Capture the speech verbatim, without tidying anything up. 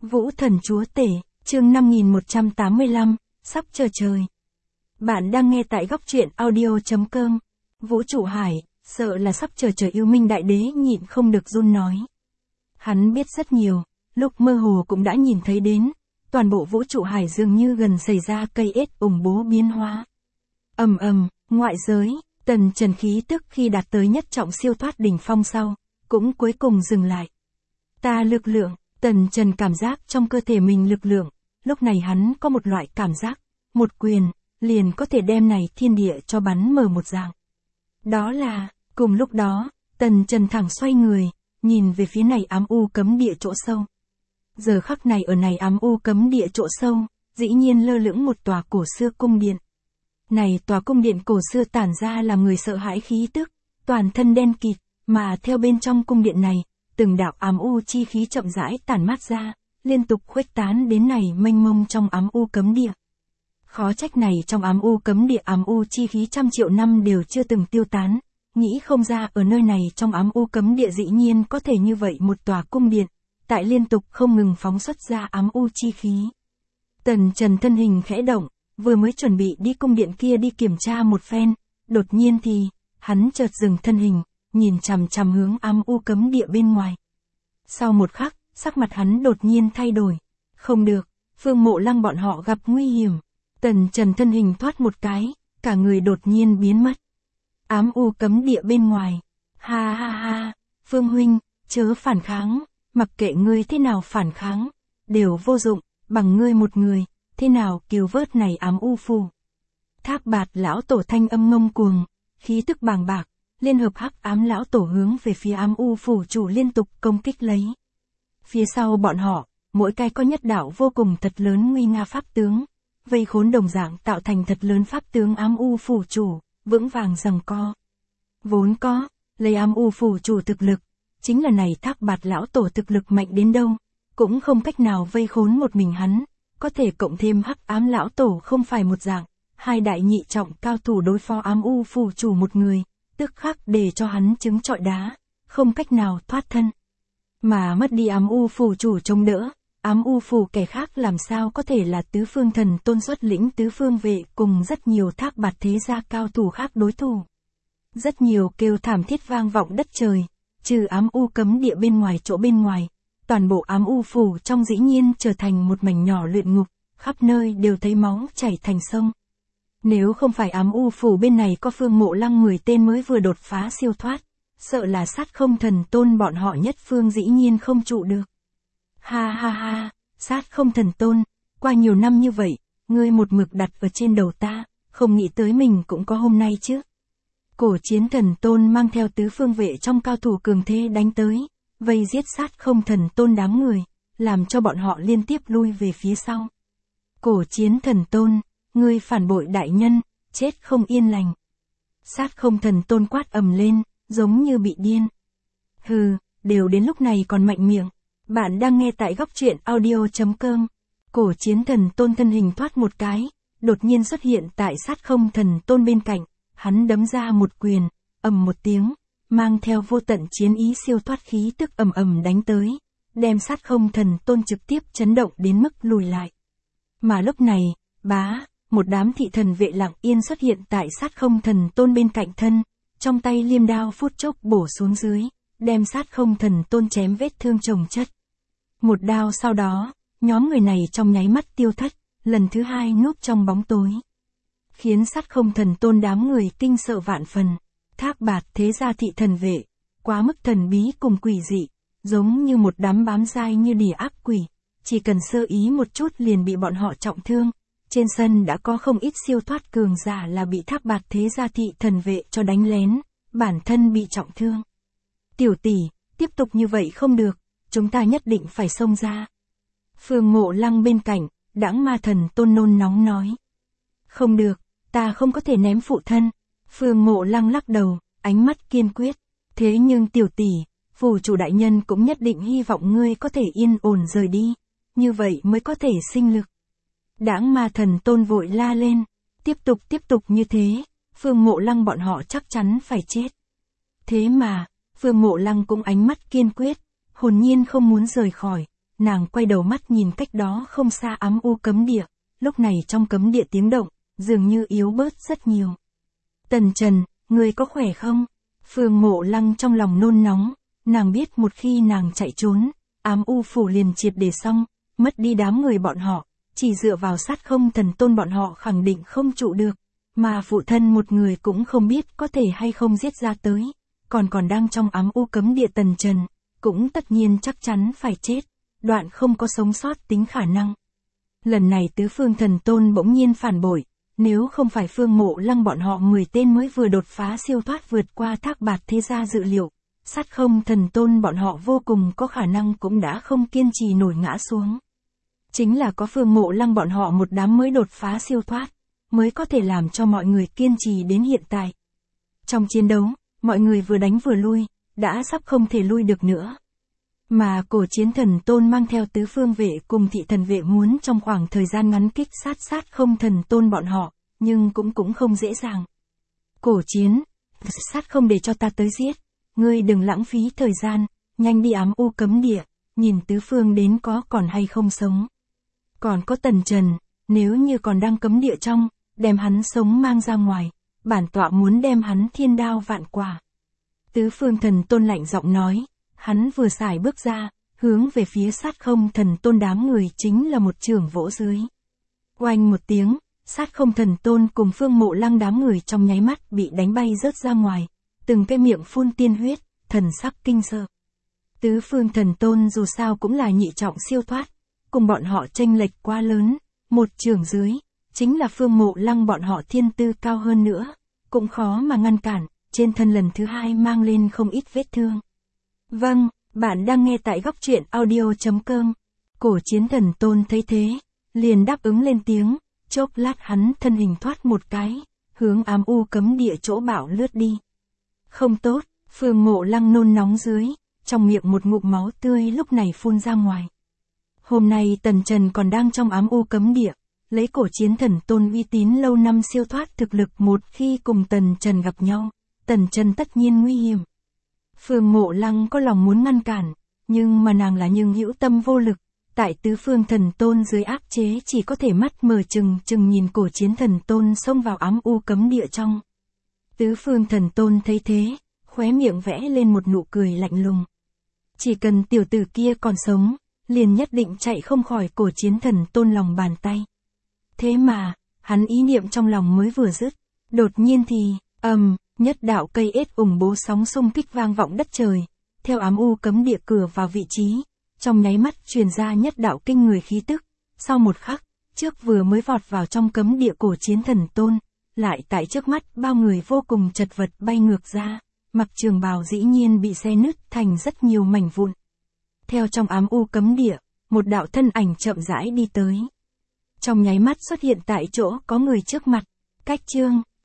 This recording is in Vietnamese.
Vũ thần chúa tể, chương năm nghìn một trăm tám mươi lăm, sắp chờ trời. Bạn đang nghe tại góc truyện audio chấm com. Vũ trụ hải, sợ là sắp chờ trời, yêu minh đại đế nhịn không được run nói. Hắn biết rất nhiều, lúc mơ hồ cũng đã nhìn thấy đến, toàn bộ vũ trụ hải dường như gần xảy ra cây ết ủng bố biến hóa. Ầm ầm, ngoại giới, tần trần khí tức khi đạt tới nhất trọng siêu thoát đỉnh phong sau, cũng cuối cùng dừng lại. Ta lực lượng, tần trần cảm giác trong cơ thể mình lực lượng, lúc này hắn có một loại cảm giác, một quyền, liền có thể đem này thiên địa cho bắn mở một dạng. Đó là, cùng lúc đó, tần trần thẳng xoay người, nhìn về phía này ám u cấm địa chỗ sâu. Giờ khắc này ở này ám u cấm địa chỗ sâu, dĩ nhiên lơ lửng một tòa cổ xưa cung điện. Này tòa cung điện cổ xưa tản ra làm người sợ hãi khí tức, toàn thân đen kịt, mà theo bên trong cung điện này, từng đạo ám u chi khí chậm rãi tản mát ra, liên tục khuếch tán đến này mênh mông trong ám u cấm địa. Khó trách này trong ám u cấm địa ám u chi khí trăm triệu năm đều chưa từng tiêu tán, nghĩ không ra ở nơi này trong ám u cấm địa dĩ nhiên có thể như vậy một tòa cung điện, tại liên tục không ngừng phóng xuất ra ám u chi khí. Tần Trần thân hình khẽ động, vừa mới chuẩn bị đi cung điện kia đi kiểm tra một phen, đột nhiên thì, hắn chợt dừng thân hình, nhìn chằm chằm hướng ám u cấm địa bên ngoài. Sau một khắc, sắc mặt hắn đột nhiên thay đổi. Không được, Phương Mộ Lăng bọn họ gặp nguy hiểm. Tần Trần thân hình thoát một cái, cả người đột nhiên biến mất. Ám u cấm địa bên ngoài. Ha ha ha, Phương huynh, chớ phản kháng, mặc kệ ngươi thế nào phản kháng, đều vô dụng, bằng ngươi một người, thế nào cứu vớt này ám u phù. Thác Bạt lão tổ thanh âm ngông cuồng, khí tức bàng bạc, liên hợp hắc ám lão tổ hướng về phía ám u phủ chủ liên tục công kích lấy. Phía sau bọn họ, mỗi cái có nhất đạo vô cùng thật lớn nguy nga pháp tướng, vây khốn đồng dạng tạo thành thật lớn pháp tướng ám u phủ chủ, vững vàng giằng co. Vốn có, lấy ám u phủ chủ thực lực, chính là này Thác Bạt lão tổ thực lực mạnh đến đâu, cũng không cách nào vây khốn một mình hắn, có thể cộng thêm hắc ám lão tổ không phải một dạng, hai đại nhị trọng cao thủ đối phó ám u phủ chủ một người, tức khắc để cho hắn trứng trọi đá, không cách nào thoát thân. Mà mất đi ám u phủ chủ chống đỡ, ám u phủ kẻ khác làm sao có thể là tứ phương thần tôn xuất lĩnh tứ phương vệ cùng rất nhiều Thác Bạt thế gia cao thủ khác đối thủ. Rất nhiều kêu thảm thiết vang vọng đất trời, trừ ám u cấm địa bên ngoài chỗ bên ngoài, toàn bộ ám u phủ trong dĩ nhiên trở thành một mảnh nhỏ luyện ngục, khắp nơi đều thấy máu chảy thành sông. Nếu không phải ám u phủ bên này có Phương Mộ Lăng mười tên mới vừa đột phá siêu thoát, sợ là sát không thần tôn bọn họ nhất phương dĩ nhiên không trụ được. Ha ha ha, sát không thần tôn, qua nhiều năm như vậy, ngươi một mực đặt ở trên đầu ta, không nghĩ tới mình cũng có hôm nay chứ. Cổ chiến thần tôn mang theo tứ phương vệ trong cao thủ cường thế đánh tới, vây giết sát không thần tôn đám người, làm cho bọn họ liên tiếp lui về phía sau. Cổ chiến thần tôn, ngươi phản bội đại nhân, chết không yên lành. Sát không thần tôn quát ầm lên, giống như bị điên. Hừ, đều đến lúc này còn mạnh miệng. Bạn đang nghe tại góc truyện audio chấm com. Cổ chiến thần tôn thân hình thoát một cái, đột nhiên xuất hiện tại sát không thần tôn bên cạnh, hắn đấm ra một quyền, ầm một tiếng, mang theo vô tận chiến ý siêu thoát khí tức ầm ầm đánh tới, đem sát không thần tôn trực tiếp chấn động đến mức lùi lại. Mà lúc này, bá, một đám thị thần vệ lặng yên xuất hiện tại sát không thần tôn bên cạnh thân, trong tay liêm đao phút chốc bổ xuống dưới, đem sát không thần tôn chém vết thương chồng chất. Một đao sau đó, nhóm người này trong nháy mắt tiêu thất, lần thứ hai núp trong bóng tối. Khiến sát không thần tôn đám người kinh sợ vạn phần. Thác Bạt thế gia thị thần vệ, quá mức thần bí cùng quỷ dị, giống như một đám bám dai như đỉa ác quỷ, chỉ cần sơ ý một chút liền bị bọn họ trọng thương. Trên sân đã có không ít siêu thoát cường giả là bị Thác Bạt thế gia thị thần vệ cho đánh lén, bản thân bị trọng thương. Tiểu tỷ, tiếp tục như vậy không được, chúng ta nhất định phải xông ra. Phương Mộ Lăng bên cạnh, Đãng Ma Thần Tôn nôn nóng nói. Không được, ta không có thể ném phụ thân. Phương Mộ Lăng lắc đầu, ánh mắt kiên quyết. Thế nhưng tiểu tỷ, phủ chủ đại nhân cũng nhất định hy vọng ngươi có thể yên ổn rời đi, như vậy mới có thể sinh lực. Đãng Ma Thần Tôn vội la lên, tiếp tục tiếp tục như thế, Phương Mộ Lăng bọn họ chắc chắn phải chết. Thế mà, Phương Mộ Lăng cũng ánh mắt kiên quyết, hồn nhiên không muốn rời khỏi, nàng quay đầu mắt nhìn cách đó không xa ám u cấm địa, lúc này trong cấm địa tiếng động, dường như yếu bớt rất nhiều. Tần Trần, người có khỏe không? Phương Mộ Lăng trong lòng nôn nóng, nàng biết một khi nàng chạy trốn, ám u phủ liền triệt để xong, mất đi đám người bọn họ, chỉ dựa vào sát không thần tôn bọn họ khẳng định không trụ được, mà phụ thân một người cũng không biết có thể hay không giết ra tới, còn còn đang trong ám u cấm địa Tần Trần, cũng tất nhiên chắc chắn phải chết, đoạn không có sống sót tính khả năng. Lần này tứ phương thần tôn bỗng nhiên phản bội, nếu không phải Phương Mộ Lăng bọn họ mười tên mới vừa đột phá siêu thoát vượt qua thác bạt thế gia dự liệu, sát không thần tôn bọn họ vô cùng có khả năng cũng đã không kiên trì nổi ngã xuống. Chính là có Phương Mộ Lăng bọn họ một đám mới đột phá siêu thoát, mới có thể làm cho mọi người kiên trì đến hiện tại. Trong chiến đấu, mọi người vừa đánh vừa lui, đã sắp không thể lui được nữa. Mà cổ chiến thần tôn mang theo tứ phương vệ cùng thị thần vệ muốn trong khoảng thời gian ngắn kích sát sát không thần tôn bọn họ, nhưng cũng cũng không dễ dàng. Cổ chiến, sát không để cho ta tới giết, ngươi đừng lãng phí thời gian, nhanh đi ám u cấm địa, nhìn tứ phương đến có còn hay không sống. Còn có Tần Trần, nếu như còn đang cấm địa trong, đem hắn sống mang ra ngoài, bản tọa muốn đem hắn thiên đao vạn quả. Tứ phương thần tôn lạnh giọng nói, hắn vừa xài bước ra, hướng về phía sát không thần tôn đám người chính là một chưởng vỗ dưới. Oanh một tiếng, sát không thần tôn cùng Phương Mộ Lăng đám người trong nháy mắt bị đánh bay rớt ra ngoài, từng cái miệng phun tiên huyết, thần sắc kinh sợ. Tứ phương thần tôn dù sao cũng là nhị trọng siêu thoát, cùng bọn họ chênh lệch quá lớn, một chưởng dưới, chính là Phương Mộ Lăng bọn họ thiên tư cao hơn nữa, cũng khó mà ngăn cản, trên thân lần thứ hai mang lên không ít vết thương. Vâng, bạn đang nghe tại góc truyện audio.com. Cổ chiến thần tôn thấy thế, liền đáp ứng lên tiếng, chốc lát hắn thân hình thoát một cái, hướng ám u cấm địa chỗ bảo lướt đi. Không tốt, Phương Mộ Lăng nôn nóng dưới, trong miệng một ngụm máu tươi lúc này phun ra ngoài. Hôm nay Tần Trần còn đang trong ám u cấm địa, lấy cổ chiến thần tôn uy tín lâu năm siêu thoát thực lực, một khi cùng Tần Trần gặp nhau, Tần Trần tất nhiên nguy hiểm. Phương Mộ Lăng có lòng muốn ngăn cản, nhưng mà nàng là nhưng hữu tâm vô lực, tại tứ phương thần tôn dưới áp chế chỉ có thể mắt mở trừng trừng nhìn cổ chiến thần tôn xông vào ám u cấm địa trong. Tứ phương thần tôn thấy thế, khóe miệng vẽ lên một nụ cười lạnh lùng. Chỉ cần tiểu tử kia còn sống, liền nhất định chạy không khỏi cổ chiến thần tôn lòng bàn tay. Thế mà, hắn ý niệm trong lòng mới vừa dứt, đột nhiên thì, ầm, um, nhất đạo cây ết ủng bố sóng xung kích vang vọng đất trời, theo ám u cấm địa cửa vào vị trí, trong nháy mắt truyền ra nhất đạo kinh người khí tức, sau một khắc, trước vừa mới vọt vào trong cấm địa cổ chiến thần tôn, lại tại trước mắt bao người vô cùng chật vật bay ngược ra, mặc trường bào dĩ nhiên bị xé nứt thành rất nhiều mảnh vụn. Theo trong ám u cấm địa, một đạo thân ảnh chậm rãi đi tới. Trong nháy mắt xuất hiện tại chỗ có người trước mặt, cách chương,